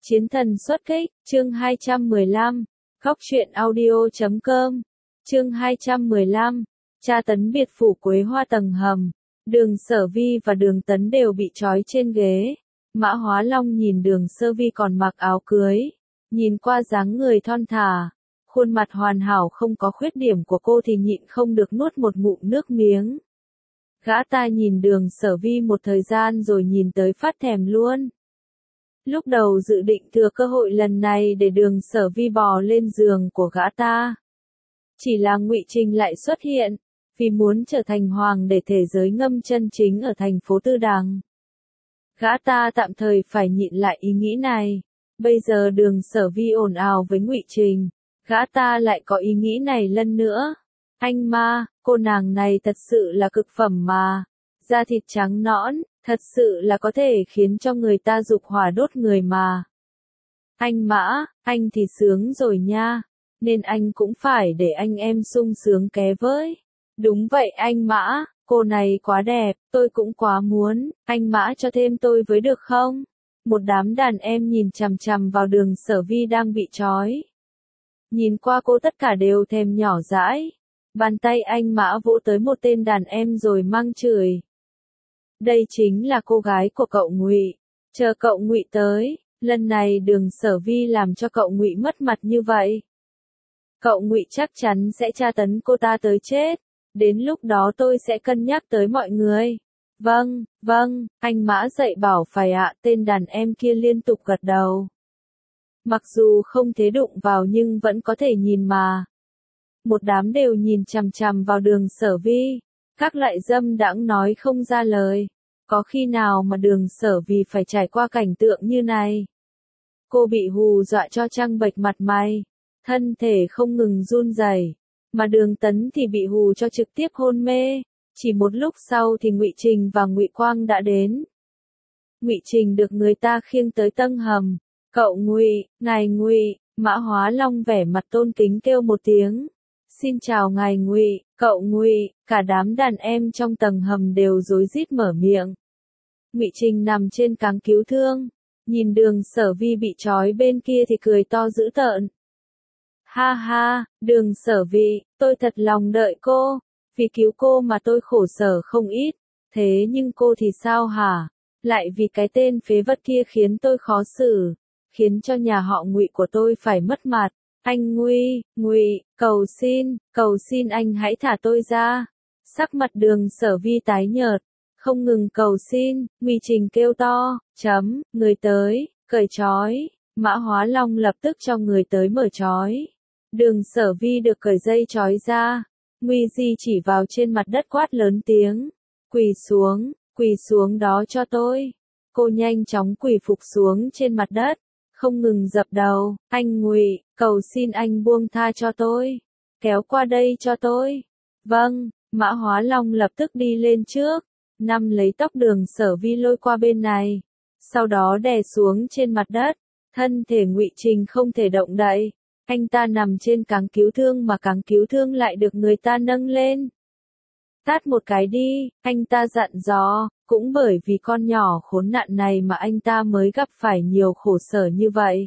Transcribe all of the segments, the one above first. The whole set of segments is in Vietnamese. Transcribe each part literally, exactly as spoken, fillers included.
Chiến thần xuất kích, chương hai trăm mười lăm, Góc truyện audio chấm com, chương hai trăm mười lăm, tra tấn biệt phủ Quế Hoa tầng hầm, Đường Sở Vi và Đường Tấn đều bị trói trên ghế. Mã Hóa Long nhìn Đường Sơ Vi còn mặc áo cưới, nhìn qua dáng người thon thả, khuôn mặt hoàn hảo không có khuyết điểm của cô thì nhịn không được nuốt một ngụm nước miếng. Gã ta nhìn Đường Sở Vi một thời gian rồi nhìn tới phát thèm luôn. Lúc đầu dự định thừa cơ hội lần này để Đường Sở Vi bò lên giường của gã ta. Chỉ là Ngụy Trình lại xuất hiện, vì muốn trở thành hoàng để thể giới ngâm chân chính ở thành phố Tư Đằng. Gã ta tạm thời phải nhịn lại ý nghĩ này. Bây giờ Đường Sở Vi ồn ào với Ngụy Trình, gã ta lại có ý nghĩ này lần nữa. Anh ma, cô nàng này thật sự là cực phẩm mà. Da thịt trắng nõn, thật sự là có thể khiến cho người ta dục hỏa đốt người mà. Anh Mã, anh thì sướng rồi nha, nên anh cũng phải để anh em sung sướng ké với. Đúng vậy anh Mã, cô này quá đẹp, tôi cũng quá muốn, anh Mã cho thêm tôi với được không? Một đám đàn em nhìn chằm chằm vào Đường Sở Vi đang bị trói. Nhìn qua cô tất cả đều thèm nhỏ dãi. Bàn tay anh Mã vỗ tới một tên đàn em rồi mang chửi. Đây chính là cô gái của cậu Ngụy, chờ cậu Ngụy tới, lần này Đường Sở Vi làm cho cậu Ngụy mất mặt như vậy. Cậu Ngụy chắc chắn sẽ tra tấn cô ta tới chết, đến lúc đó tôi sẽ cân nhắc tới mọi người. Vâng, vâng, anh Mã dạy bảo phải ạ, tên đàn em kia liên tục gật đầu. Mặc dù không thế đụng vào nhưng vẫn có thể nhìn mà. Một đám đều nhìn chằm chằm vào Đường Sở Vi, các loại dâm đãng nói không ra lời. Có khi nào mà Đường Sở Vi phải trải qua cảnh tượng như này? Cô bị hù dọa cho trăng bệch mặt mày, thân thể không ngừng run rẩy, mà Đường Tấn thì bị hù cho trực tiếp hôn mê. Chỉ một lúc sau thì Ngụy Trình và Ngụy Quang đã đến. Ngụy Trình được người ta khiêng tới tầng hầm. Cậu Ngụy, ngài Ngụy, Mã Hóa Long vẻ mặt tôn kính kêu một tiếng. Xin chào ngài Ngụy, cậu Ngụy, cả đám đàn em trong tầng hầm đều rối rít mở miệng. Ngụy Trình nằm trên cáng cứu thương, nhìn Đường Sở Vi bị trói bên kia thì cười to dữ tợn. Ha ha, Đường Sở Vi, tôi thật lòng đợi cô, vì cứu cô mà tôi khổ sở không ít, thế nhưng cô thì sao hả? Lại vì cái tên phế vật kia khiến tôi khó xử, khiến cho nhà họ Ngụy của tôi phải mất mặt. Anh Ngụy, Ngụy, cầu xin, cầu xin anh hãy thả tôi ra. Sắc mặt Đường Sở Vi tái nhợt, không ngừng cầu xin. Ngụy Trình kêu to, chấm, người tới, cởi trói. Mã Hóa Long lập tức cho người tới mở trói. Đường Sở Vi được cởi dây trói ra. Ngụy Di chỉ vào trên mặt đất quát lớn tiếng, quỳ xuống, quỳ xuống đó cho tôi. Cô nhanh chóng quỳ phục xuống trên mặt đất, không ngừng dập đầu. Anh Ngụy, cầu xin anh buông tha cho tôi, kéo qua đây cho tôi. Vâng. Mã Hóa Long lập tức đi lên trước, nắm lấy tóc Đường Sở Vi lôi qua bên này, sau đó đè xuống trên mặt đất. Thân thể Ngụy Trình không thể động đậy, anh ta nằm trên cáng cứu thương mà cáng cứu thương lại được người ta nâng lên. Tát một cái đi, anh ta dặn dò, cũng bởi vì con nhỏ khốn nạn này mà anh ta mới gặp phải nhiều khổ sở như vậy.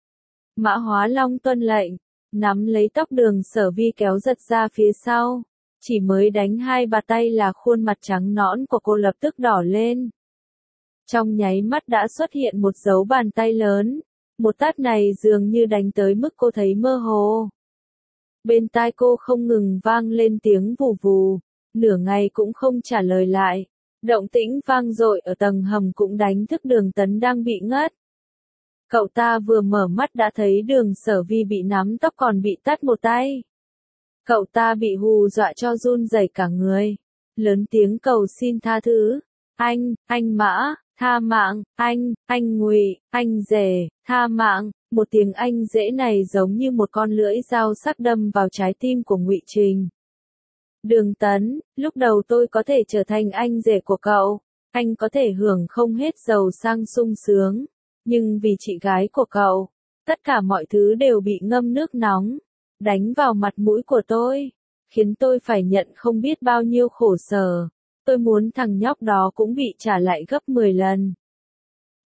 Mã Hóa Long tuân lệnh, nắm lấy tóc Đường Sở Vi kéo giật ra phía sau. Chỉ mới đánh hai bà tay là khuôn mặt trắng nõn của cô lập tức đỏ lên. Trong nháy mắt đã xuất hiện một dấu bàn tay lớn. Một tát này dường như đánh tới mức cô thấy mơ hồ. Bên tai cô không ngừng vang lên tiếng vù vù, nửa ngày cũng không trả lời lại. Động tĩnh vang dội ở tầng hầm cũng đánh thức Đường Tấn đang bị ngất. Cậu ta vừa mở mắt đã thấy Đường Sở Vi bị nắm tóc còn bị tát một tay. Cậu ta bị hù dọa cho run rẩy cả người, lớn tiếng cầu xin tha thứ. Anh, anh Mã, tha mạng, anh, anh Ngụy, anh rể, tha mạng. Một tiếng anh rể này giống như một con lưỡi dao sắc đâm vào trái tim của Ngụy Trình. Đường Tấn, lúc đầu tôi có thể trở thành anh rể của cậu, anh có thể hưởng không hết giàu sang sung sướng, nhưng vì chị gái của cậu, tất cả mọi thứ đều bị ngâm nước nóng, đánh vào mặt mũi của tôi, khiến tôi phải nhận không biết bao nhiêu khổ sở. Tôi muốn thằng nhóc đó cũng bị trả lại gấp mười lần.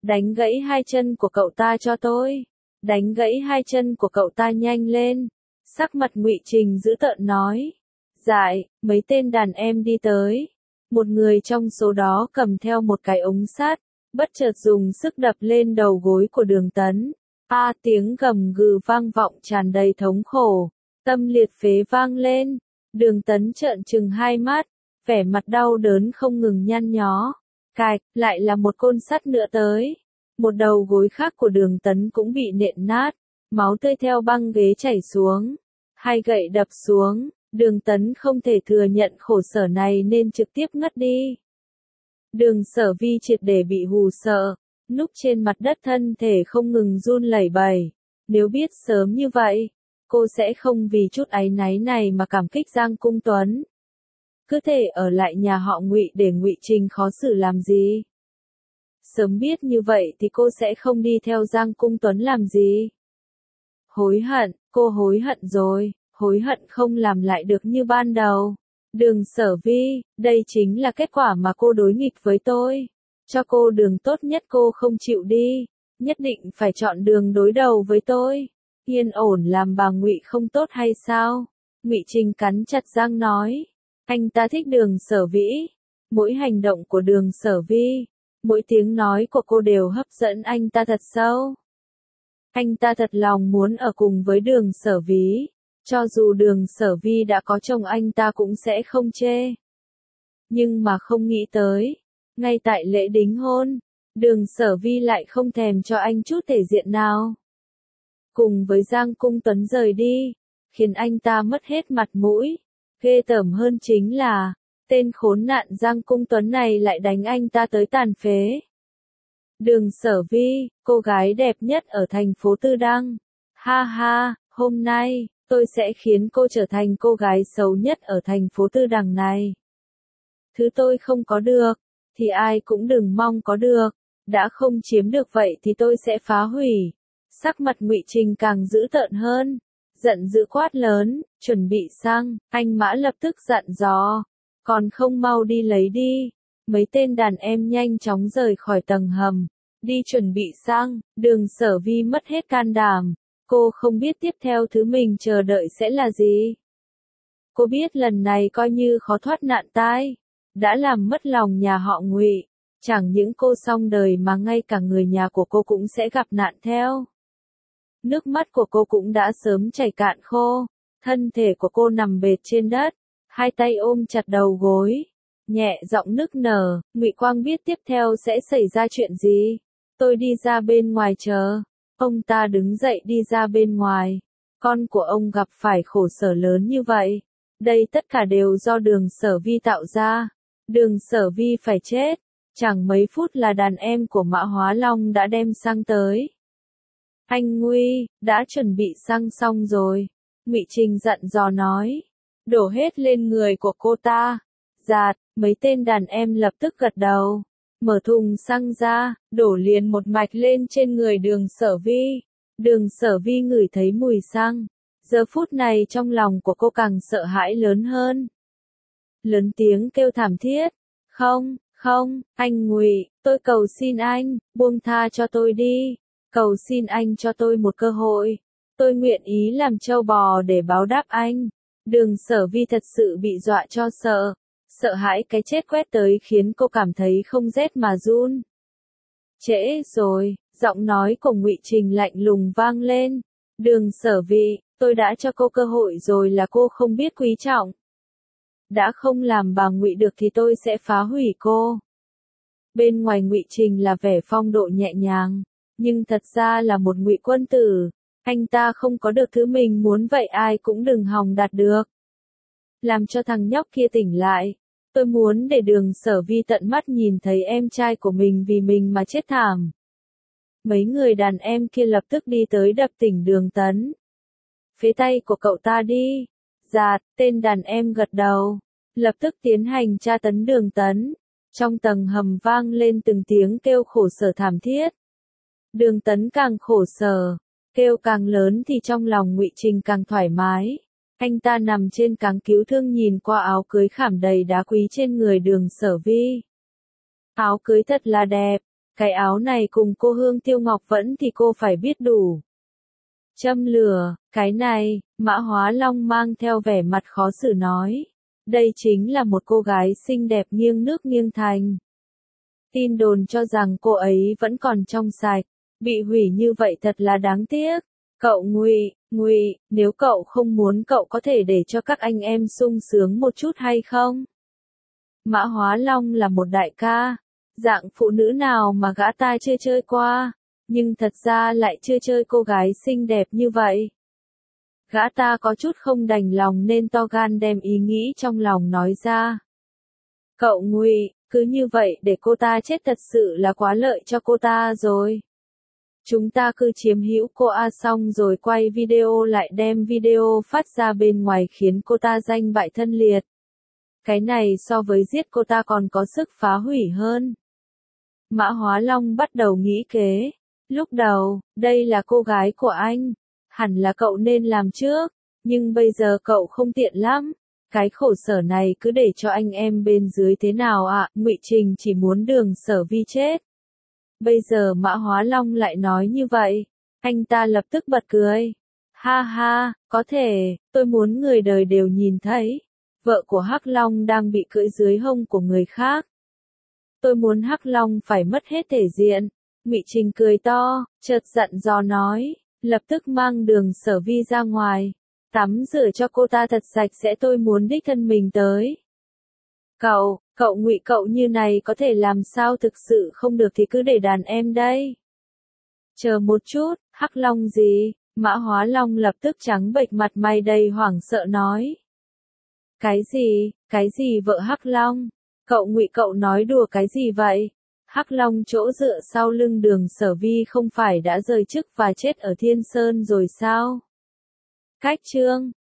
Đánh gãy hai chân của cậu ta cho tôi. Đánh gãy hai chân của cậu ta nhanh lên. Sắc mặt Ngụy Trình dữ tợn nói. Dại, mấy tên đàn em đi tới. Một người trong số đó cầm theo một cái ống sắt, bất chợt dùng sức đập lên đầu gối của Đường Tấn. A tiếng gầm gừ vang vọng tràn đầy thống khổ, tâm liệt phế vang lên. Đường Tấn trợn trừng hai mắt, vẻ mặt đau đớn không ngừng nhăn nhó. Cạch, lại là một côn sắt nữa tới. Một đầu gối khác của Đường Tấn cũng bị nện nát, máu tươi theo băng ghế chảy xuống. Hai gậy đập xuống, Đường Tấn không thể thừa nhận khổ sở này nên trực tiếp ngất đi. Đường Sở Vi triệt để bị hù sợ, núp trên mặt đất thân thể không ngừng run lẩy bẩy. Nếu biết sớm như vậy, cô sẽ không vì chút áy náy này mà cảm kích Giang Cung Tuấn. Cứ thể ở lại nhà họ Ngụy để Ngụy Trình khó xử làm gì? Sớm biết như vậy thì cô sẽ không đi theo Giang Cung Tuấn làm gì? Hối hận, cô hối hận rồi, hối hận không làm lại được như ban đầu. Đường Sở Vi, đây chính là kết quả mà cô đối nghịch với tôi. Cho cô đường tốt nhất cô không chịu đi, nhất định phải chọn đường đối đầu với tôi. Yên ổn làm bà Ngụy không tốt hay sao? Ngụy Trình cắn chặt răng nói. Anh ta thích Đường Sở Vĩ. Mỗi hành động của Đường Sở Vi, mỗi tiếng nói của cô đều hấp dẫn anh ta thật sâu. Anh ta thật lòng muốn ở cùng với Đường Sở Vĩ. Cho dù Đường Sở Vi đã có chồng anh ta cũng sẽ không chê. Nhưng mà không nghĩ tới, ngay tại lễ đính hôn, Đường Sở Vi lại không thèm cho anh chút thể diện nào. Cùng với Giang Cung Tuấn rời đi, khiến anh ta mất hết mặt mũi. Ghê tởm hơn chính là, tên khốn nạn Giang Cung Tuấn này lại đánh anh ta tới tàn phế. Đường Sở Vi, cô gái đẹp nhất ở thành phố Tư Đăng. Ha ha, hôm nay, tôi sẽ khiến cô trở thành cô gái xấu nhất ở thành phố Tư Đằng này. Thứ tôi không có được, thì ai cũng đừng mong có được. Đã không chiếm được vậy thì tôi sẽ phá hủy. Sắc mặt Ngụy Trình càng dữ tợn hơn. Giận dữ quát lớn, chuẩn bị xăng. Anh Mã lập tức dặn dò. Còn không mau đi lấy đi. Mấy tên đàn em nhanh chóng rời khỏi tầng hầm. Đi chuẩn bị xăng. Đường Sở Vi mất hết can đảm. Cô không biết tiếp theo thứ mình chờ đợi sẽ là gì. Cô biết lần này coi như khó thoát nạn tai. Đã làm mất lòng nhà họ Ngụy. Chẳng những cô xong đời mà ngay cả người nhà của cô cũng sẽ gặp nạn theo. Nước mắt của cô cũng đã sớm chảy cạn khô. Thân thể của cô nằm bệt trên đất. Hai tay ôm chặt đầu gối. Nhẹ giọng nức nở. Ngụy Quang biết tiếp theo sẽ xảy ra chuyện gì. Tôi đi ra bên ngoài chờ. Ông ta đứng dậy đi ra bên ngoài. Con của ông gặp phải khổ sở lớn như vậy. Đây tất cả đều do Đường Sở Vi tạo ra. Đường Sở Vi phải chết. Chẳng mấy phút là đàn em của Mã Hóa Long đã đem xăng tới. Anh Nguy, đã chuẩn bị xăng xong rồi. Ngụy Trình dặn dò nói. Đổ hết lên người của cô ta. Dạt, mấy tên đàn em lập tức gật đầu. Mở thùng xăng ra, đổ liền một mạch lên trên người Đường Sở Vi. Đường Sở Vi ngửi thấy mùi xăng. Giờ phút này trong lòng của cô càng sợ hãi lớn hơn. Lớn tiếng kêu thảm thiết. Không, không, anh Ngụy, tôi cầu xin anh, buông tha cho tôi đi. Cầu xin anh cho tôi một cơ hội. Tôi nguyện ý làm trâu bò để báo đáp anh. Đường Sở Vi thật sự bị dọa cho sợ. Sợ hãi cái chết quét tới khiến cô cảm thấy không rét mà run. Trễ rồi, giọng nói của Ngụy Trình lạnh lùng vang lên. Đường Sở Vi, tôi đã cho cô cơ hội rồi là cô không biết quý trọng. Đã không làm bà Ngụy được thì tôi sẽ phá hủy cô. Bên ngoài Ngụy Trình là vẻ phong độ nhẹ nhàng, nhưng thật ra là một Ngụy quân tử. Anh ta không có được thứ mình muốn vậy ai cũng đừng hòng đạt được. Làm cho thằng nhóc kia tỉnh lại. Tôi muốn để Đường Sở Vi tận mắt nhìn thấy em trai của mình vì mình mà chết thảm. Mấy người đàn em kia lập tức đi tới đập tỉnh Đường Tấn. Phế tay của cậu ta đi. Dạt, tên đàn em gật đầu. Lập tức tiến hành tra tấn Đường Tấn. Trong tầng hầm vang lên từng tiếng kêu khổ sở thảm thiết. Đường Tấn càng khổ sở, kêu càng lớn thì trong lòng Ngụy Trình càng thoải mái. Anh ta nằm trên cáng cứu thương nhìn qua áo cưới khảm đầy đá quý trên người Đường Sở Vi. Áo cưới thật là đẹp, Cái áo này cùng cô Hương Tiêu Ngọc Vẫn thì cô phải biết đủ. Châm lửa, cái này, Mã Hóa Long mang theo vẻ mặt khó xử nói. Đây chính là một cô gái xinh đẹp nghiêng nước nghiêng thành. Tin đồn cho rằng cô ấy vẫn còn trong sạch, bị hủy như vậy thật là đáng tiếc. Cậu Ngụy, Ngụy, nếu cậu không muốn cậu có thể để cho các anh em sung sướng một chút hay không? Mã Hóa Long là một đại ca, dạng phụ nữ nào mà gã ta chưa chơi qua, nhưng thật ra lại chưa chơi cô gái xinh đẹp như vậy. Gã ta có chút không đành lòng nên to gan đem ý nghĩ trong lòng nói ra. Cậu Ngụy, cứ như vậy để cô ta chết thật sự là quá lợi cho cô ta rồi. Chúng ta cứ chiếm hữu cô A xong rồi quay video lại đem video phát ra bên ngoài khiến cô ta danh bại thân liệt. Cái này so với giết cô ta còn có sức phá hủy hơn. Mã Hóa Long bắt đầu nghĩ kế. Lúc đầu, đây là cô gái của anh. Hẳn là cậu nên làm trước. Nhưng bây giờ cậu không tiện lắm. Cái khổ sở này cứ để cho anh em bên dưới thế nào ạ? À? Ngụy Trình chỉ muốn Đường Sở Vi chết. Bây giờ Mã Hóa Long lại nói như vậy. Anh ta lập tức bật cười. Ha ha, có thể, tôi muốn người đời đều nhìn thấy. Vợ của Hắc Long đang bị cưỡi dưới hông của người khác. Tôi muốn Hắc Long phải mất hết thể diện. Ngụy Trình cười to, chợt giận dò nói, lập tức mang Đường Sở Vi ra ngoài, tắm rửa cho cô ta thật sạch sẽ, tôi muốn đích thân mình tới. Cậu, cậu Ngụy cậu như này có thể làm sao, thực sự không được thì cứ để đàn em đây. Chờ một chút, Hắc Long gì? Mã Hóa Long lập tức trắng bệch mặt mày đầy hoảng sợ nói. Cái gì, cái gì vợ Hắc Long? Cậu Ngụy cậu nói đùa cái gì vậy? Hắc Long chỗ dựa sau lưng Đường Sở Vi không phải đã rời chức và chết ở Thiên Sơn rồi sao? Cách chương